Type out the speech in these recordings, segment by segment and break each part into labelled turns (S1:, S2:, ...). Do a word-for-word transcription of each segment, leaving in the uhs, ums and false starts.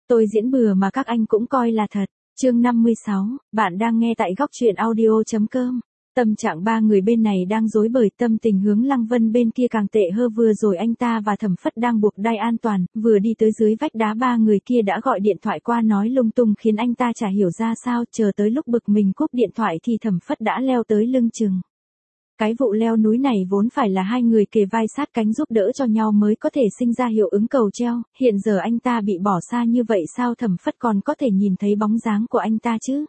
S1: Tôi diễn bừa mà các anh cũng coi là thật. Chương năm mươi sáu, bạn đang nghe tại góc truyện audio.com. Tâm trạng ba người bên này đang rối bời, tâm tình Hướng Lăng Vân bên kia càng tệ hơn. Vừa rồi anh ta và Thẩm Phất đang buộc đai an toàn, vừa đi tới dưới vách đá ba người kia đã gọi điện thoại qua nói lung tung khiến anh ta chả hiểu ra sao, chờ tới lúc bực mình cúp điện thoại thì Thẩm Phất đã leo tới lưng chừng. Cái vụ leo núi này vốn phải là hai người kề vai sát cánh giúp đỡ cho nhau mới có thể sinh ra hiệu ứng cầu treo, hiện giờ anh ta bị bỏ xa như vậy sao Thẩm Phất còn có thể nhìn thấy bóng dáng của anh ta chứ?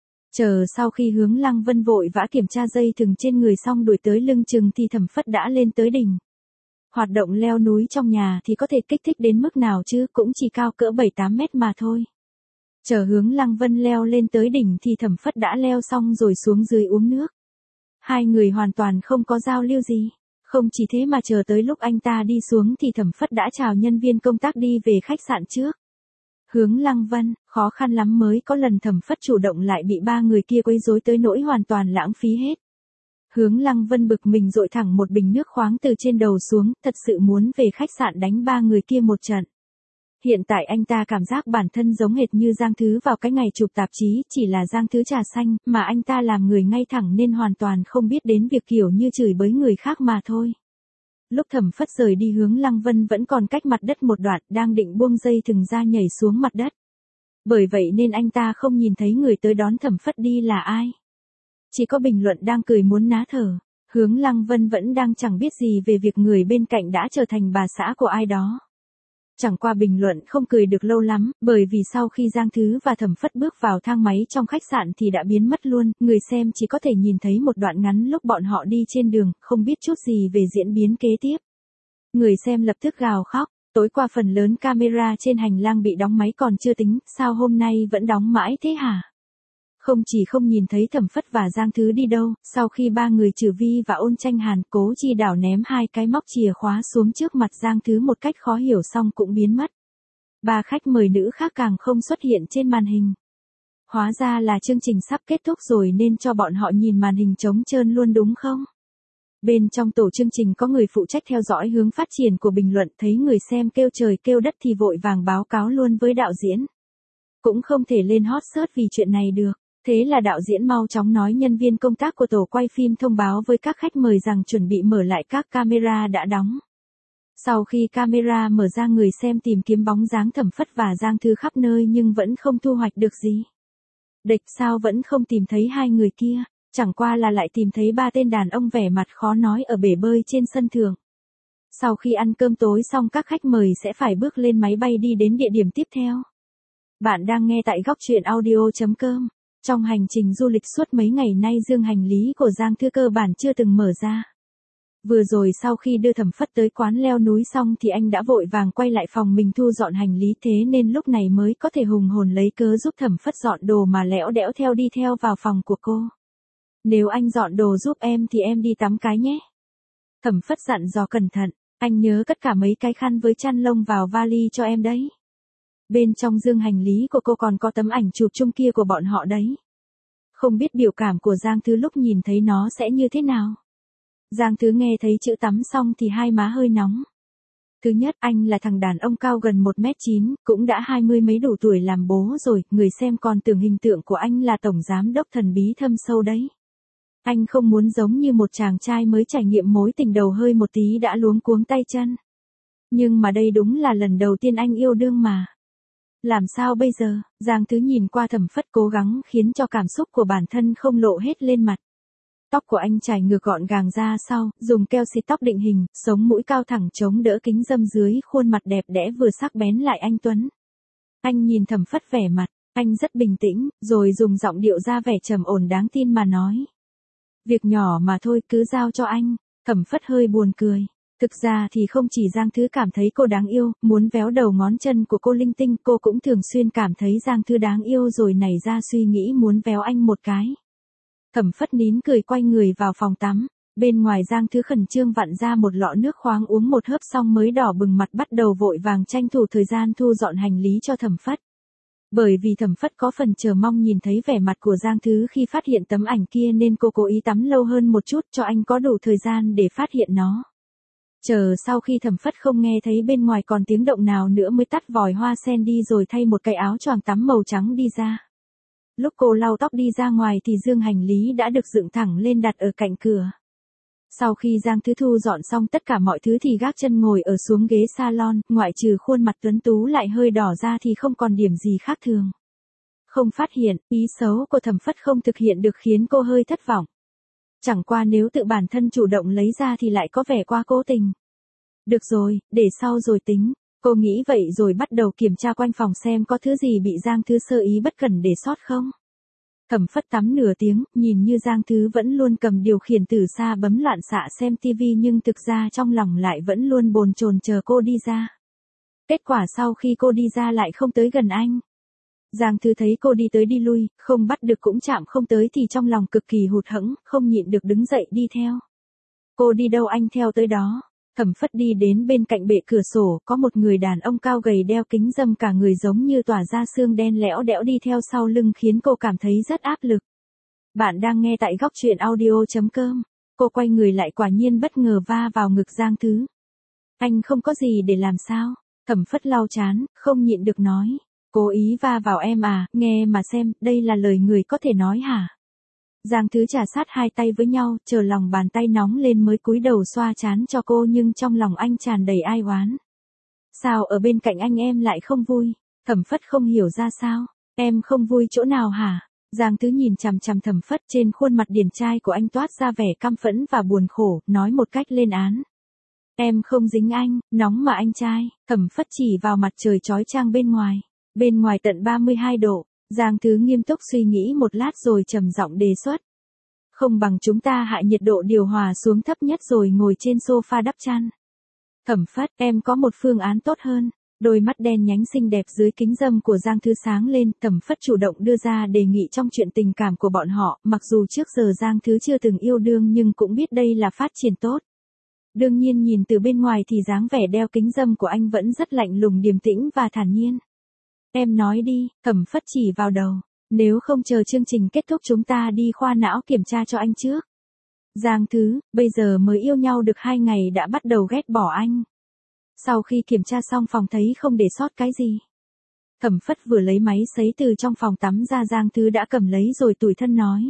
S1: Chờ sau khi Hướng Lăng Vân vội vã kiểm tra dây thừng trên người xong đuổi tới lưng chừng thì Thẩm Phất đã lên tới đỉnh. Hoạt động leo núi trong nhà thì có thể kích thích đến mức nào chứ, cũng chỉ cao cỡ bảy tám mét mà thôi. Chờ Hướng Lăng Vân leo lên tới đỉnh thì Thẩm Phất đã leo xong rồi xuống dưới uống nước. Hai người hoàn toàn không có giao lưu gì. Không chỉ thế mà chờ tới lúc anh ta đi xuống thì Thẩm Phất đã chào nhân viên công tác đi về khách sạn trước. Hướng Lăng Vân, khó khăn lắm mới có lần Thẩm Phất chủ động lại bị ba người kia quấy rối tới nỗi hoàn toàn lãng phí hết. Hướng Lăng Vân bực mình dội thẳng một bình nước khoáng từ trên đầu xuống, thật sự muốn về khách sạn đánh ba người kia một trận. Hiện tại anh ta cảm giác bản thân giống hệt như Giang Thứ vào cái ngày chụp tạp chí, chỉ là Giang Thứ trà xanh, mà anh ta làm người ngay thẳng nên hoàn toàn không biết đến việc kiểu như chửi bới người khác mà thôi. Lúc Thẩm Phất rời đi Hướng Lăng Vân vẫn còn cách mặt đất một đoạn, đang định buông dây thừng ra nhảy xuống mặt đất. Bởi vậy nên anh ta không nhìn thấy người tới đón Thẩm Phất đi là ai. Chỉ có bình luận đang cười muốn ná thở. Hướng Lăng Vân vẫn đang chẳng biết gì về việc người bên cạnh đã trở thành bà xã của ai đó. Chẳng qua bình luận không cười được lâu lắm, bởi vì sau khi Giang Thứ và Thẩm Phất bước vào thang máy trong khách sạn thì đã biến mất luôn, người xem chỉ có thể nhìn thấy một đoạn ngắn lúc bọn họ đi trên đường, không biết chút gì về diễn biến kế tiếp. Người xem lập tức gào khóc, tối qua phần lớn camera trên hành lang bị đóng máy còn chưa tính, sao hôm nay vẫn đóng mãi thế hả? Không chỉ không nhìn thấy Thẩm Phất và Giang Thứ đi đâu, sau khi ba người Trừ Vi và Ôn Tranh Hàn Cố Chi Đảo ném hai cái móc chìa khóa xuống trước mặt Giang Thứ một cách khó hiểu xong cũng biến mất. Ba khách mời nữ khác càng không xuất hiện trên màn hình. Hóa ra là chương trình sắp kết thúc rồi nên cho bọn họ nhìn màn hình trống trơn luôn đúng không? Bên trong tổ chương trình có người phụ trách theo dõi hướng phát triển của bình luận, thấy người xem kêu trời kêu đất thì vội vàng báo cáo luôn với đạo diễn. Cũng không thể lên hot search vì chuyện này được. Thế là đạo diễn mau chóng nói nhân viên công tác của tổ quay phim thông báo với các khách mời rằng chuẩn bị mở lại các camera đã đóng. Sau khi camera mở ra người xem tìm kiếm bóng dáng Thẩm Phất và Giang Thứ khắp nơi nhưng vẫn không thu hoạch được gì. Địch sao vẫn không tìm thấy hai người kia, chẳng qua là lại tìm thấy ba tên đàn ông vẻ mặt khó nói ở bể bơi trên sân thượng. Sau khi ăn cơm tối xong các khách mời sẽ phải bước lên máy bay đi đến địa điểm tiếp theo. Bạn đang nghe tại góc truyện audio.com. Trong hành trình du lịch suốt mấy ngày nay dương hành lý của Giang Thư cơ bản chưa từng mở ra. Vừa rồi sau khi đưa Thẩm Phất tới quán leo núi xong thì anh đã vội vàng quay lại phòng mình thu dọn hành lý, thế nên lúc này mới có thể hùng hồn lấy cớ giúp Thẩm Phất dọn đồ mà lẽo đẽo theo đi theo vào phòng của cô. Nếu anh dọn đồ giúp em thì em đi tắm cái nhé. Thẩm Phất dặn dò cẩn thận, anh nhớ cất cả mấy cái khăn với chăn lông vào vali cho em đấy. Bên trong dương hành lý của cô còn có tấm ảnh chụp chung kia của bọn họ đấy. Không biết biểu cảm của Giang Thứ lúc nhìn thấy nó sẽ như thế nào. Giang Thứ nghe thấy chữ tắm xong thì hai má hơi nóng. Thứ nhất, anh là thằng đàn ông cao gần một mét chín, cũng đã hai mươi mấy đủ tuổi làm bố rồi, người xem còn tưởng hình tượng của anh là tổng giám đốc thần bí thâm sâu đấy. Anh không muốn giống như một chàng trai mới trải nghiệm mối tình đầu hơi một tí đã luống cuống tay chân. Nhưng mà đây đúng là lần đầu tiên anh yêu đương mà. Làm sao bây giờ? Giang Thứ nhìn qua Thẩm Phất cố gắng khiến cho cảm xúc của bản thân không lộ hết lên mặt. Tóc của anh trải ngược gọn gàng ra sau, dùng keo xịt tóc định hình, sống mũi cao thẳng chống đỡ kính râm dưới khuôn mặt đẹp đẽ vừa sắc bén lại anh tuấn. Anh nhìn Thẩm Phất vẻ mặt, anh rất bình tĩnh, rồi dùng giọng điệu ra vẻ trầm ổn đáng tin mà nói. Việc nhỏ mà thôi cứ giao cho anh. Thẩm Phất hơi buồn cười. Thực ra thì không chỉ Giang Thứ cảm thấy cô đáng yêu, muốn véo đầu ngón chân của cô linh tinh, cô cũng thường xuyên cảm thấy Giang Thứ đáng yêu rồi nảy ra suy nghĩ muốn véo anh một cái. Thẩm Phất nín cười quay người vào phòng tắm, bên ngoài Giang Thứ khẩn trương vặn ra một lọ nước khoáng uống một hớp xong mới đỏ bừng mặt bắt đầu vội vàng tranh thủ thời gian thu dọn hành lý cho Thẩm Phất. Bởi vì Thẩm Phất có phần chờ mong nhìn thấy vẻ mặt của Giang Thứ khi phát hiện tấm ảnh kia nên cô cố ý tắm lâu hơn một chút cho anh có đủ thời gian để phát hiện nó. Chờ sau khi Thẩm Phất không nghe thấy bên ngoài còn tiếng động nào nữa mới tắt vòi hoa sen đi rồi thay một cái áo choàng tắm màu trắng đi ra. Lúc cô lau tóc đi ra ngoài thì dương hành lý đã được dựng thẳng lên đặt ở cạnh cửa. Sau khi Giang Thứ thu dọn xong tất cả mọi thứ thì gác chân ngồi ở xuống ghế salon, ngoại trừ khuôn mặt tuấn tú lại hơi đỏ ra thì không còn điểm gì khác thường. Không phát hiện, ý xấu của Thẩm Phất không thực hiện được khiến cô hơi thất vọng. Chẳng qua nếu tự bản thân chủ động lấy ra thì lại có vẻ quá cố tình. Được rồi, để sau rồi tính. Cô nghĩ vậy rồi bắt đầu kiểm tra quanh phòng xem có thứ gì bị Giang Thứ sơ ý bất cẩn để sót không. Thẩm Phất tắm nửa tiếng, nhìn như Giang Thứ vẫn luôn cầm điều khiển từ xa bấm loạn xạ xem tivi nhưng thực ra trong lòng lại vẫn luôn bồn chồn chờ cô đi ra. Kết quả sau khi cô đi ra lại không tới gần anh. Giang Thứ thấy cô đi tới đi lui, không bắt được cũng chạm không tới thì trong lòng cực kỳ hụt hẫng, không nhịn được đứng dậy đi theo. Cô đi đâu anh theo tới đó. Thẩm Phất đi đến bên cạnh bệ cửa sổ, có một người đàn ông cao gầy đeo kính râm cả người giống như tỏa ra xương đen lẽo đẽo đi theo sau lưng khiến cô cảm thấy rất áp lực. Bạn đang nghe tại góc truyện audio chấm com. Cô quay người lại quả nhiên bất ngờ va vào ngực Giang Thứ. Anh không có gì để làm sao? Thẩm Phất lau chán, không nhịn được nói. Cố ý va vào em à, nghe mà xem, đây là lời người có thể nói hả? Giang Thứ trà sát hai tay với nhau, chờ lòng bàn tay nóng lên mới cúi đầu xoa trán cho cô nhưng trong lòng anh tràn đầy ai oán. Sao ở bên cạnh anh em lại không vui? Thẩm Phất không hiểu ra sao. Em không vui chỗ nào hả? Giang Thứ nhìn chằm chằm Thẩm Phất, trên khuôn mặt điển trai của anh toát ra vẻ căm phẫn và buồn khổ, nói một cách lên án. Em không dính anh, nóng mà anh trai. Thẩm Phất chỉ vào mặt trời chói chang bên ngoài. Bên ngoài tận ba mươi hai độ. Giang Thứ nghiêm túc suy nghĩ một lát rồi trầm giọng đề xuất. Không bằng chúng ta hạ nhiệt độ điều hòa xuống thấp nhất rồi ngồi trên sofa đắp chăn. Thẩm Phất, em có một phương án tốt hơn. Đôi mắt đen nhánh xinh đẹp dưới kính râm của Giang Thứ sáng lên, Thẩm Phất chủ động đưa ra đề nghị trong chuyện tình cảm của bọn họ, mặc dù trước giờ Giang Thứ chưa từng yêu đương nhưng cũng biết đây là phát triển tốt. Đương nhiên nhìn từ bên ngoài thì dáng vẻ đeo kính râm của anh vẫn rất lạnh lùng điềm tĩnh và thản nhiên. Em nói đi, Thẩm Phất chỉ vào đầu. Nếu không chờ chương trình kết thúc chúng ta đi khoa não kiểm tra cho anh trước. Giang Thứ, bây giờ mới yêu nhau được hai ngày đã bắt đầu ghét bỏ anh. Sau khi kiểm tra xong phòng thấy không để sót cái gì. Thẩm Phất vừa lấy máy sấy từ trong phòng tắm ra Giang Thứ đã cầm lấy rồi tủi thân nói.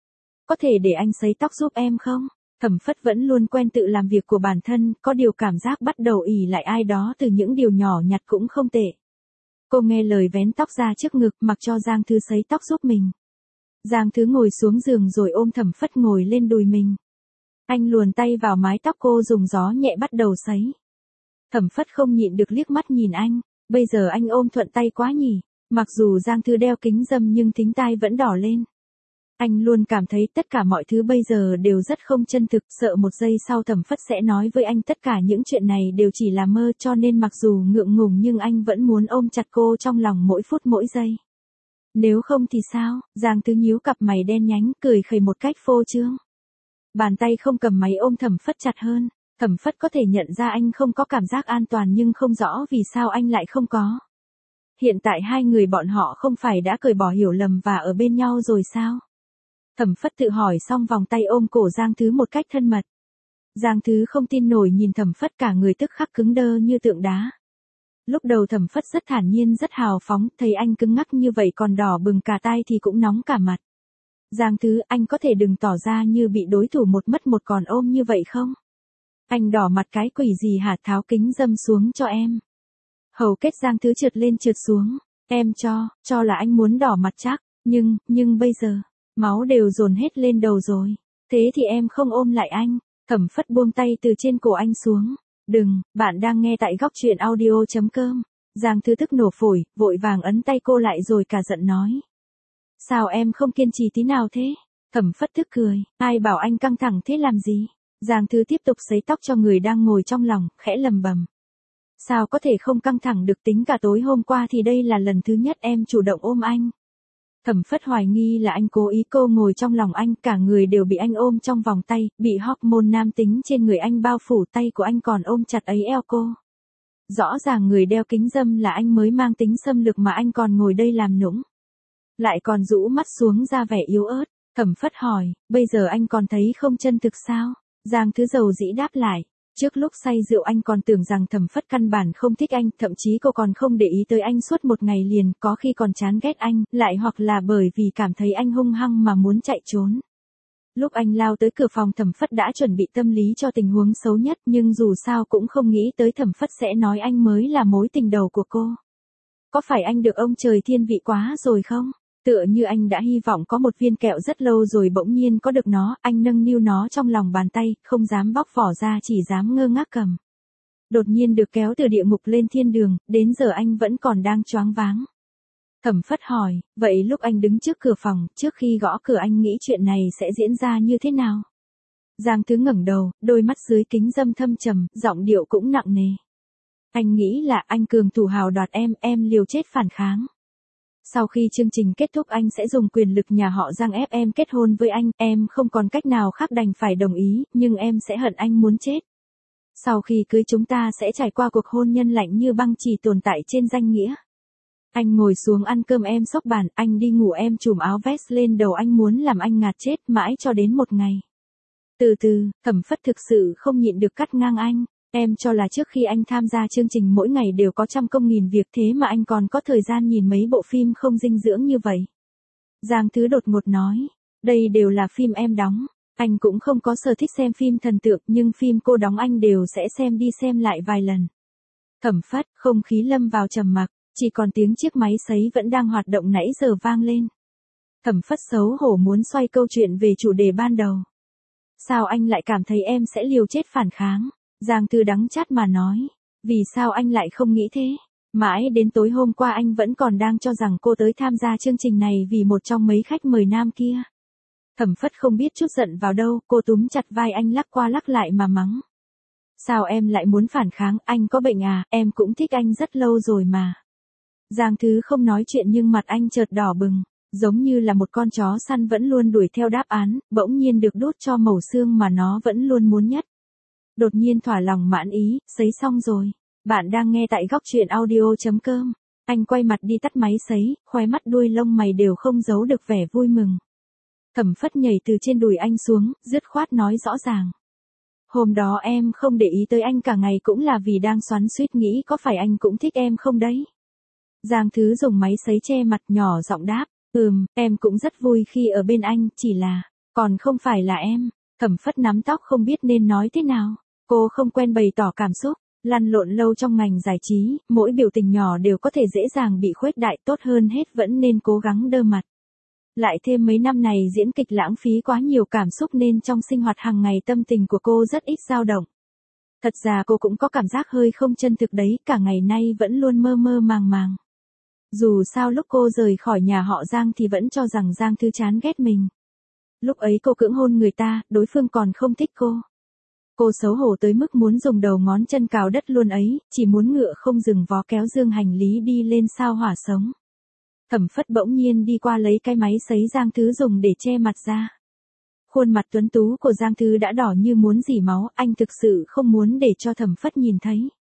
S1: Có thể để anh sấy tóc giúp em không? Thẩm Phất vẫn luôn quen tự làm việc của bản thân, có điều cảm giác bắt đầu ỷ lại ai đó từ những điều nhỏ nhặt cũng không tệ. Cô nghe lời vén tóc ra trước ngực mặc cho Giang Thứ sấy tóc giúp mình. Giang Thứ ngồi xuống giường rồi ôm Thẩm Phất ngồi lên đùi mình. Anh luồn tay vào mái tóc cô dùng gió nhẹ bắt đầu sấy. Thẩm Phất không nhịn được liếc mắt nhìn anh, bây giờ anh ôm thuận tay quá nhỉ, mặc dù Giang Thứ đeo kính râm nhưng thính tai vẫn đỏ lên. Anh luôn cảm thấy tất cả mọi thứ bây giờ đều rất không chân thực, sợ một giây sau Thẩm Phất sẽ nói với anh tất cả những chuyện này đều chỉ là mơ cho nên mặc dù ngượng ngùng nhưng anh vẫn muốn ôm chặt cô trong lòng mỗi phút mỗi giây. Nếu không thì sao? Giang Thứ nhíu cặp mày đen nhánh cười khẩy một cách phô trương. Bàn tay không cầm máy ôm Thẩm Phất chặt hơn. Thẩm Phất có thể nhận ra anh không có cảm giác an toàn nhưng không rõ vì sao anh lại không có. Hiện tại hai người bọn họ không phải đã cởi bỏ hiểu lầm và ở bên nhau rồi sao? Thẩm Phất tự hỏi xong vòng tay ôm cổ Giang Thứ một cách thân mật. Giang Thứ không tin nổi nhìn Thẩm Phất cả người tức khắc cứng đơ như tượng đá. Lúc đầu Thẩm Phất rất thản nhiên rất hào phóng, thấy anh cứng ngắc như vậy còn đỏ bừng cả tai thì cũng nóng cả mặt. Giang Thứ, anh có thể đừng tỏ ra như bị đối thủ một mất một còn ôm như vậy không? Anh đỏ mặt cái quỷ gì hả, tháo kính râm xuống cho em. Hầu kết Giang Thứ trượt lên trượt xuống. Em cho, cho là anh muốn đỏ mặt chắc, nhưng, nhưng bây giờ, máu đều dồn hết lên đầu rồi. Thế thì em không ôm lại anh. Thẩm Phất buông tay từ trên cổ anh xuống. Đừng, bạn đang nghe tại góc truyện audio chấm com. Giang Thứ tức nổ phổi, vội vàng ấn tay cô lại rồi cả giận nói. Sao em không kiên trì tí nào thế? Thẩm Phất tức cười, ai bảo anh căng thẳng thế làm gì? Giang Thứ tiếp tục sấy tóc cho người đang ngồi trong lòng, khẽ lầm bầm. Sao có thể không căng thẳng được, tính cả tối hôm qua thì đây là lần thứ nhất em chủ động ôm anh. Thẩm Phất hoài nghi là anh cố ý cô ngồi trong lòng anh, cả người đều bị anh ôm trong vòng tay, bị hormone nam tính trên người anh bao phủ, tay của anh còn ôm chặt ấy eo cô. Rõ ràng người đeo kính râm là anh mới mang tính xâm lược mà anh còn ngồi đây làm nũng. Lại còn rũ mắt xuống ra vẻ yếu ớt. Thẩm Phất hỏi, bây giờ anh còn thấy không chân thực sao? Giang Thứ dầu dĩ đáp lại. Trước lúc say rượu anh còn tưởng rằng Thẩm Phất căn bản không thích anh, thậm chí cô còn không để ý tới anh suốt một ngày liền, có khi còn chán ghét anh, lại hoặc là bởi vì cảm thấy anh hung hăng mà muốn chạy trốn. Lúc anh lao tới cửa phòng Thẩm Phất đã chuẩn bị tâm lý cho tình huống xấu nhất, nhưng dù sao cũng không nghĩ tới Thẩm Phất sẽ nói anh mới là mối tình đầu của cô. Có phải anh được ông trời thiên vị quá rồi không? Tựa như anh đã hy vọng có một viên kẹo rất lâu rồi bỗng nhiên có được nó, anh nâng niu nó trong lòng bàn tay, không dám bóc vỏ ra chỉ dám ngơ ngác cầm. Đột nhiên được kéo từ địa ngục lên thiên đường, đến giờ anh vẫn còn đang choáng váng. Thẩm Phất hỏi, vậy lúc anh đứng trước cửa phòng, trước khi gõ cửa anh nghĩ chuyện này sẽ diễn ra như thế nào? Giang Thứ ngẩng đầu, đôi mắt dưới kính dâm thâm trầm, giọng điệu cũng nặng nề. Anh nghĩ là anh cường thủ hào đoạt em, em liều chết phản kháng. Sau khi chương trình kết thúc anh sẽ dùng quyền lực nhà họ Giang ép em kết hôn với anh, em không còn cách nào khác đành phải đồng ý, nhưng em sẽ hận anh muốn chết. Sau khi cưới chúng ta sẽ trải qua cuộc hôn nhân lạnh như băng chỉ tồn tại trên danh nghĩa. Anh ngồi xuống ăn cơm em xốc bàn, anh đi ngủ em trùm áo vest lên đầu anh muốn làm anh ngạt chết mãi cho đến một ngày. Từ từ, Thẩm Phất thực sự không nhịn được cắt ngang anh. Em cho là trước khi anh tham gia chương trình mỗi ngày đều có trăm công nghìn việc thế mà anh còn có thời gian nhìn mấy bộ phim không dinh dưỡng như vậy. Giang Thứ đột ngột nói, đây đều là phim em đóng, anh cũng không có sở thích xem phim thần tượng nhưng phim cô đóng anh đều sẽ xem đi xem lại vài lần. Thẩm Phất, không khí lâm vào trầm mặc, chỉ còn tiếng chiếc máy sấy vẫn đang hoạt động nãy giờ vang lên. Thẩm Phất xấu hổ muốn xoay câu chuyện về chủ đề ban đầu. Sao anh lại cảm thấy em sẽ liều chết phản kháng? Giang Thứ đắng chát mà nói, vì sao anh lại không nghĩ thế? Mãi đến tối hôm qua anh vẫn còn đang cho rằng cô tới tham gia chương trình này vì một trong mấy khách mời nam kia. Thẩm Phất không biết chút giận vào đâu, cô túm chặt vai anh lắc qua lắc lại mà mắng. Sao em lại muốn phản kháng, anh có bệnh à, em cũng thích anh rất lâu rồi mà. Giang Thứ không nói chuyện nhưng mặt anh chợt đỏ bừng, giống như là một con chó săn vẫn luôn đuổi theo đáp án, bỗng nhiên được đút cho mẩu xương mà nó vẫn luôn muốn nhất. Đột nhiên thỏa lòng mãn ý, sấy xong rồi. Bạn đang nghe tại góc truyện audio chấm com. Anh quay mặt đi tắt máy sấy, khóe mắt đuôi lông mày đều không giấu được vẻ vui mừng. Thẩm Phất nhảy từ trên đùi anh xuống, dứt khoát nói rõ ràng. Hôm đó em không để ý tới anh cả ngày cũng là vì đang xoắn xuýt nghĩ có phải anh cũng thích em không đấy. Giang Thứ dùng máy sấy che mặt nhỏ giọng đáp, ừm, em cũng rất vui khi ở bên anh, chỉ là, còn không phải là em. Thẩm Phất nắm tóc không biết nên nói thế nào. Cô không quen bày tỏ cảm xúc, lăn lộn lâu trong ngành giải trí, mỗi biểu tình nhỏ đều có thể dễ dàng bị khuếch đại, tốt hơn hết vẫn nên cố gắng đơ mặt. Lại thêm mấy năm này diễn kịch lãng phí quá nhiều cảm xúc nên trong sinh hoạt hàng ngày tâm tình của cô rất ít dao động. Thật ra cô cũng có cảm giác hơi không chân thực đấy, cả ngày nay vẫn luôn mơ mơ màng màng. Dù sao lúc cô rời khỏi nhà họ Giang thì vẫn cho rằng Giang Thứ chán ghét mình. Lúc ấy cô cưỡng hôn người ta, đối phương còn không thích cô. Cô xấu hổ tới mức muốn dùng đầu ngón chân cào đất luôn ấy, chỉ muốn ngựa không dừng vó kéo dương hành lý đi lên sao hỏa sống. Thẩm Phất bỗng nhiên đi qua lấy cái máy sấy Giang Thứ dùng để che mặt ra. Khuôn mặt tuấn tú của Giang Thứ đã đỏ như muốn rỉ máu, anh thực sự không muốn để cho Thẩm Phất nhìn thấy.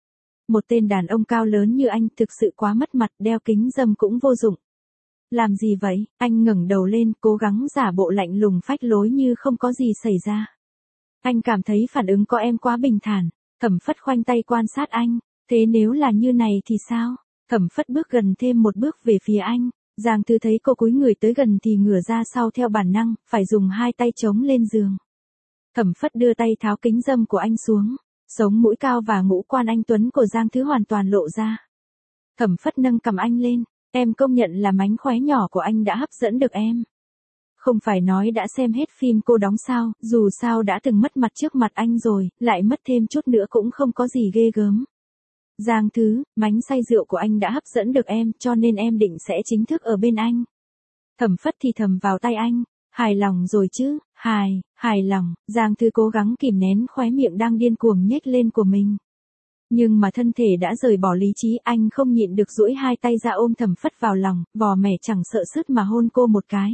S1: Một tên đàn ông cao lớn như anh thực sự quá mất mặt, đeo kính râm cũng vô dụng. Làm gì vậy? Anh ngẩng đầu lên, cố gắng giả bộ lạnh lùng phách lối như không có gì xảy ra. Anh cảm thấy phản ứng của em quá bình thản. Thẩm Phất khoanh tay quan sát anh. Thế nếu là như này thì sao? Thẩm Phất bước gần thêm một bước về phía anh. Giang Thứ thấy cô cúi người tới gần thì ngửa ra sau theo bản năng, phải dùng hai tay chống lên giường. Thẩm Phất đưa tay tháo kính râm của anh xuống. Sống mũi cao và ngũ quan anh tuấn của Giang Thứ hoàn toàn lộ ra. Thẩm Phất nâng cầm anh lên. Em công nhận là mánh khóe nhỏ của anh đã hấp dẫn được em. Không phải nói đã xem hết phim cô đóng sao, dù sao đã từng mất mặt trước mặt anh rồi, lại mất thêm chút nữa cũng không có gì ghê gớm. Giang Thứ, mánh say rượu của anh đã hấp dẫn được em, cho nên em định sẽ chính thức ở bên anh. Thẩm Phất thì thầm vào tay anh, hài lòng rồi chứ, hài, hài lòng. Giang Thứ cố gắng kìm nén khóe miệng đang điên cuồng nhếch lên của mình. Nhưng mà thân thể đã rời bỏ lý trí, anh không nhịn được duỗi hai tay ra ôm Thẩm Phất vào lòng, vò mẻ chẳng sợ sứt mà hôn cô một cái.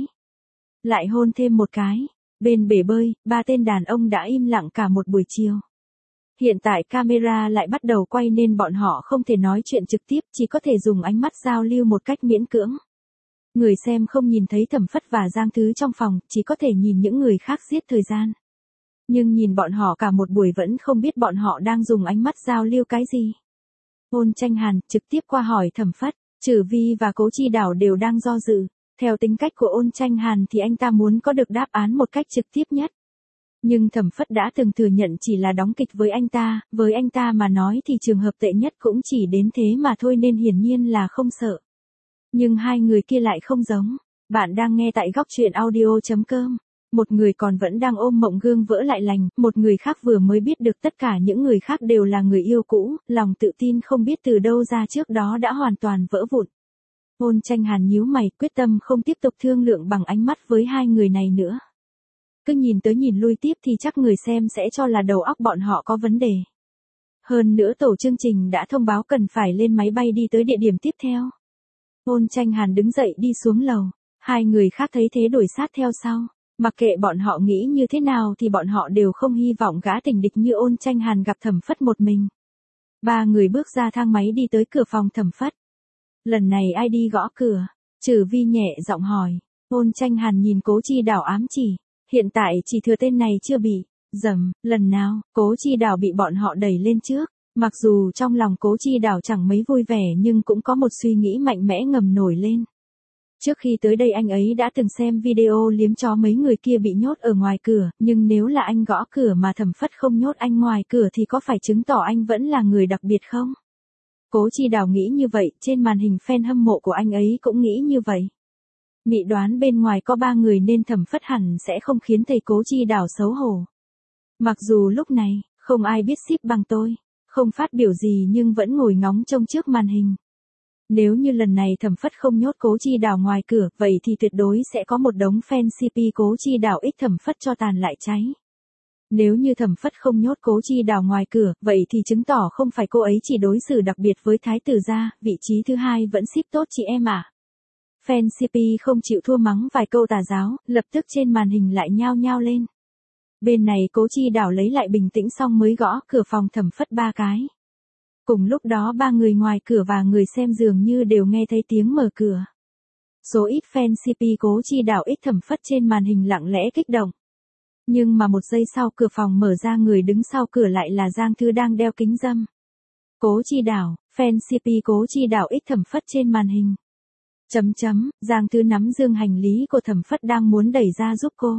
S1: Lại hôn thêm một cái. Bên bể bơi, ba tên đàn ông đã im lặng cả một buổi chiều. Hiện tại camera lại bắt đầu quay nên bọn họ không thể nói chuyện trực tiếp, chỉ có thể dùng ánh mắt giao lưu một cách miễn cưỡng. Người xem không nhìn thấy Thẩm Phất và Giang Thứ trong phòng, chỉ có thể nhìn những người khác giết thời gian. Nhưng nhìn bọn họ cả một buổi vẫn không biết bọn họ đang dùng ánh mắt giao lưu cái gì. Ôn Tranh Hàn trực tiếp qua hỏi Thẩm Phất, Trử Vi và Cố Chi Đảo đều đang do dự. Theo tính cách của Ôn Tranh Hàn thì anh ta muốn có được đáp án một cách trực tiếp nhất. Nhưng Thẩm Phất đã từng thừa nhận chỉ là đóng kịch với anh ta, với anh ta mà nói thì trường hợp tệ nhất cũng chỉ đến thế mà thôi nên hiển nhiên là không sợ. Nhưng hai người kia lại không giống. Bạn đang nghe tại góc truyện audio chấm com. Một người còn vẫn đang ôm mộng gương vỡ lại lành, một người khác vừa mới biết được tất cả những người khác đều là người yêu cũ, lòng tự tin không biết từ đâu ra trước đó đã hoàn toàn vỡ vụn. Ôn Tranh Hàn nhíu mày, quyết tâm không tiếp tục thương lượng bằng ánh mắt với hai người này nữa. Cứ nhìn tới nhìn lui tiếp thì chắc người xem sẽ cho là đầu óc bọn họ có vấn đề. Hơn nữa tổ chương trình đã thông báo cần phải lên máy bay đi tới địa điểm tiếp theo. Ôn Tranh Hàn đứng dậy đi xuống lầu, hai người khác thấy thế đuổi sát theo sau. Mặc kệ bọn họ nghĩ như thế nào thì bọn họ đều không hy vọng gã tình địch như Ôn Tranh Hàn gặp Thẩm Phất một mình. Ba người bước ra thang máy đi tới cửa phòng Thẩm Phất. Lần này ai đi gõ cửa? Trử Vi nhẹ giọng hỏi. Ôn Tranh Hàn nhìn Cố Chi Đảo ám chỉ. Hiện tại chỉ thừa tên này chưa bị. Dầm, lần nào, Cố Chi Đảo bị bọn họ đẩy lên trước. Mặc dù trong lòng Cố Chi Đảo chẳng mấy vui vẻ nhưng cũng có một suy nghĩ mạnh mẽ ngầm nổi lên. Trước khi tới đây anh ấy đã từng xem video liếm chó mấy người kia bị nhốt ở ngoài cửa, nhưng nếu là anh gõ cửa mà Thẩm Phất không nhốt anh ngoài cửa thì có phải chứng tỏ anh vẫn là người đặc biệt không? Cố Chi Đảo nghĩ như vậy, trên màn hình fan hâm mộ của anh ấy cũng nghĩ như vậy. Mị đoán bên ngoài có ba người nên Thẩm Phất hẳn sẽ không khiến thầy Cố Chi Đảo xấu hổ. Mặc dù lúc này, không ai biết ship bằng tôi, không phát biểu gì nhưng vẫn ngồi ngóng trông trước màn hình. Nếu như lần này Thẩm Phất không nhốt Cố Chi Đảo ngoài cửa, vậy thì tuyệt đối sẽ có một đống fan xê pê Cố Chi Đảo ích Thẩm Phất cho tàn lại cháy. Nếu như Thẩm Phất không nhốt Cố Chi Đảo ngoài cửa, vậy thì chứng tỏ không phải cô ấy chỉ đối xử đặc biệt với Thái tử gia, vị trí thứ hai vẫn ship tốt chị em à. Fan xê pê không chịu thua mắng vài câu tà giáo, lập tức trên màn hình lại nhao nhao lên. Bên này Cố Chi Đảo lấy lại bình tĩnh xong mới gõ cửa phòng Thẩm Phất ba cái. Cùng lúc đó ba người ngoài cửa và người xem dường như đều nghe thấy tiếng mở cửa. Số ít fan xê pê Cố Chi Đảo ích Thẩm Phất trên màn hình lặng lẽ kích động. Nhưng mà một giây sau cửa phòng mở ra, người đứng sau cửa lại là Giang Thư đang đeo kính râm. Cố Chi Đảo, fan xê pê Cố Chi Đảo ích Thẩm Phất trên màn hình. Chấm chấm, Giang Thư nắm dương hành lý của Thẩm Phất đang muốn đẩy ra giúp cô.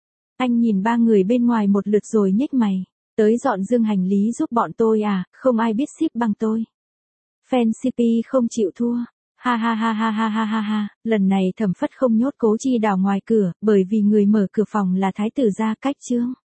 S1: Anh nhìn ba người bên ngoài một lượt rồi nhếch mày. Tới dọn dương hành lý giúp bọn tôi à, không ai biết ship bằng tôi. Fan xê pê không chịu thua. Ha ha ha ha ha ha ha ha, lần này Thẩm Phất không nhốt Cố Chi Đảo ngoài cửa, bởi vì người mở cửa phòng là Thái tử gia Cách Trương.